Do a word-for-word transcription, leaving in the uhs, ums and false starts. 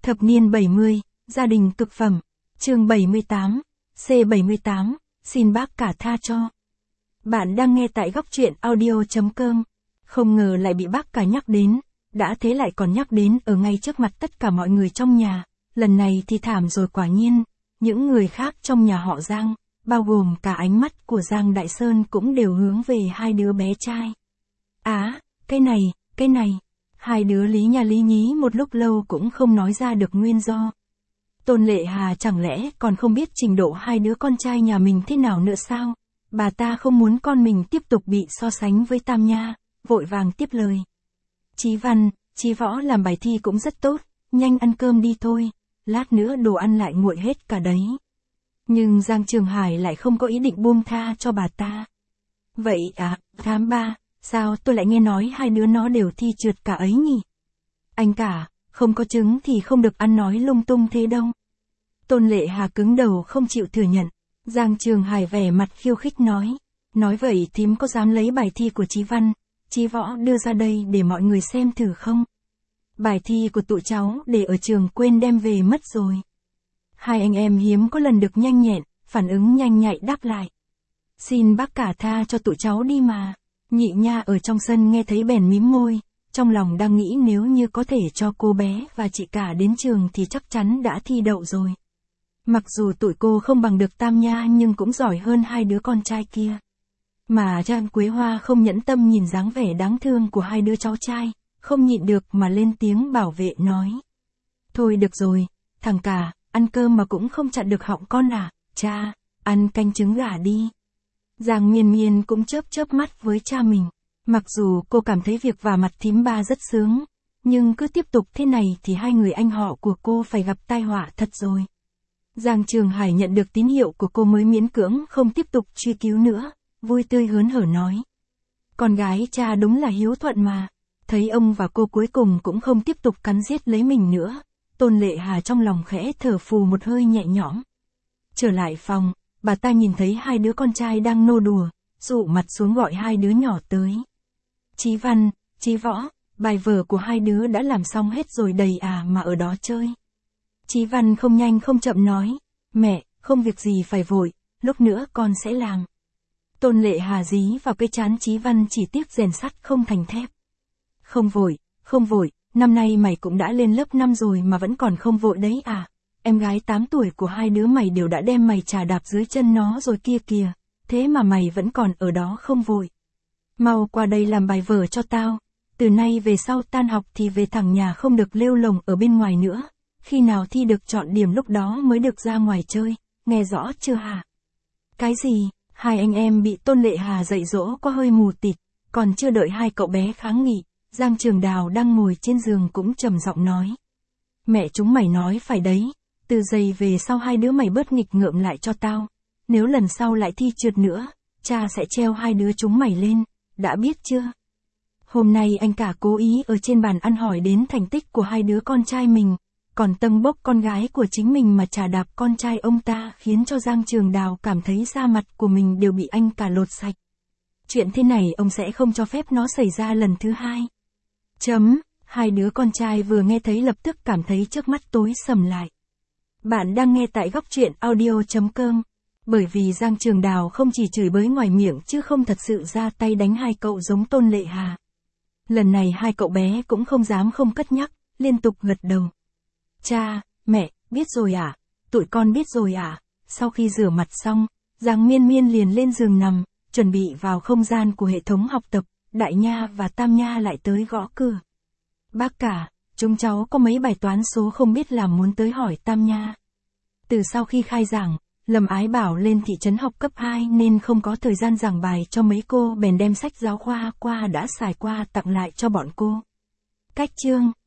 Thập niên bảy mươi, gia đình cực phẩm. Chương bảy mươi tám, C bảy mươi tám, xin bác cả tha cho. Bạn đang nghe tại góc truyện audio chấm com. Không ngờ lại bị bác cả nhắc đến, đã thế lại còn nhắc đến ở ngay trước mặt tất cả mọi người trong nhà. Lần này thì thảm rồi quả nhiên, những người khác trong nhà họ Giang, bao gồm cả ánh mắt của Giang Đại Sơn cũng đều hướng về hai đứa bé trai. Á, à, cái này, cái này. Hai đứa lý nhà lý nhí một lúc lâu cũng không nói ra được nguyên do. Tôn Lệ Hà chẳng lẽ còn không biết trình độ hai đứa con trai nhà mình thế nào nữa sao? Bà ta không muốn con mình tiếp tục bị so sánh với Tam Nha, vội vàng tiếp lời. Chí Văn, Chí Võ làm bài thi cũng rất tốt, nhanh ăn cơm đi thôi, lát nữa đồ ăn lại nguội hết cả đấy. Nhưng Giang Trường Hải lại không có ý định buông tha cho bà ta. Vậy à, thám ba, sao tôi lại nghe nói hai đứa nó đều thi trượt cả ấy nhỉ? Anh cả, không có trứng thì không được ăn nói lung tung thế đâu. Tôn Lệ Hà cứng đầu không chịu thừa nhận. Giang Trường Hải vẻ mặt khiêu khích nói. Nói vậy thím có dám lấy bài thi của Chí Văn, Chí Võ đưa ra đây để mọi người xem thử không? Bài thi của tụi cháu để ở trường quên đem về mất rồi. Hai anh em hiếm có lần được nhanh nhẹn, phản ứng nhanh nhạy đáp lại. Xin bác cả tha cho tụi cháu đi mà. Nhị Nha ở trong sân nghe thấy bèn mím môi, trong lòng đang nghĩ nếu như có thể cho cô bé và chị cả đến trường thì chắc chắn đã thi đậu rồi. Mặc dù tụi cô không bằng được Tam Nha nhưng cũng giỏi hơn hai đứa con trai kia. Mà Trang Quế Hoa không nhẫn tâm nhìn dáng vẻ đáng thương của hai đứa cháu trai, không nhịn được mà lên tiếng bảo vệ nói. Thôi được rồi, thằng cả, ăn cơm mà cũng không chặn được họng con à, cha, ăn canh trứng gà đi. Giang Miên Miên cũng chớp chớp mắt với cha mình. Mặc dù cô cảm thấy việc vả mặt thím ba rất sướng, nhưng cứ tiếp tục thế này thì hai người anh họ của cô phải gặp tai họa thật rồi. Giang Trường Hải nhận được tín hiệu của cô mới miễn cưỡng không tiếp tục truy cứu nữa, vui tươi hớn hở nói. Con gái cha đúng là hiếu thuận mà. Thấy ông và cô cuối cùng cũng không tiếp tục cắn giết lấy mình nữa, Tôn Lệ Hà trong lòng khẽ thở phù một hơi nhẹ nhõm. Trở lại phòng, bà ta nhìn thấy hai đứa con trai đang nô đùa, dụ mặt xuống gọi hai đứa nhỏ tới. Chí Văn, Chí Võ, bài vở của hai đứa đã làm xong hết rồi đầy à mà ở đó chơi. Chí Văn không nhanh không chậm nói, mẹ, không việc gì phải vội, lúc nữa con sẽ làm. Tôn Lệ Hà dí vào cái trán Chí Văn chỉ tiếc rèn sắt không thành thép. Không vội, không vội, năm nay mày cũng đã lên lớp năm rồi mà vẫn còn không vội đấy à. Em gái tám tuổi của hai đứa mày đều đã đem mày chà đạp dưới chân nó rồi kia kìa, thế mà mày vẫn còn ở đó không vội. Mau qua đây làm bài vở cho tao, từ nay về sau tan học thì về thẳng nhà không được lêu lồng ở bên ngoài nữa, khi nào thi được chọn điểm lúc đó mới được ra ngoài chơi, nghe rõ chưa hả? Cái gì? Hai anh em bị Tôn Lệ Hà dạy dỗ có hơi mù tịt, còn chưa đợi hai cậu bé kháng nghị, Giang Trường Đào đang ngồi trên giường cũng trầm giọng nói. Mẹ chúng mày nói phải đấy, từ giây về sau hai đứa mày bớt nghịch ngợm lại cho tao, nếu lần sau lại thi trượt nữa, cha sẽ treo hai đứa chúng mày lên, đã biết chưa? Hôm nay anh cả cố ý ở trên bàn ăn hỏi đến thành tích của hai đứa con trai mình, còn tâng bốc con gái của chính mình mà chà đạp con trai ông ta khiến cho Giang Trường Đào cảm thấy da mặt của mình đều bị anh cả lột sạch. Chuyện thế này ông sẽ không cho phép nó xảy ra lần thứ hai. Chấm, hai đứa con trai vừa nghe thấy lập tức cảm thấy trước mắt tối sầm lại. Bạn đang nghe tại góc truyện audio chấm com. Bởi vì Giang Trường Đào không chỉ chửi bới ngoài miệng chứ không thật sự ra tay đánh hai cậu giống Tôn Lệ Hà. Lần này hai cậu bé cũng không dám không cất nhắc, liên tục gật đầu. Cha, mẹ, biết rồi à? Tụi con biết rồi à? Sau khi rửa mặt xong, Giang Miên Miên liền lên giường nằm, chuẩn bị vào không gian của hệ thống học tập, Đại Nha và Tam Nha lại tới gõ cửa. Bác cả, chúng cháu có mấy bài toán số không biết làm muốn tới hỏi Tam Nha. Từ sau khi khai giảng, Lâm Ái Bảo lên thị trấn học cấp hai nên không có thời gian giảng bài cho mấy cô bèn đem sách giáo khoa qua đã xài qua tặng lại cho bọn cô. Cách chương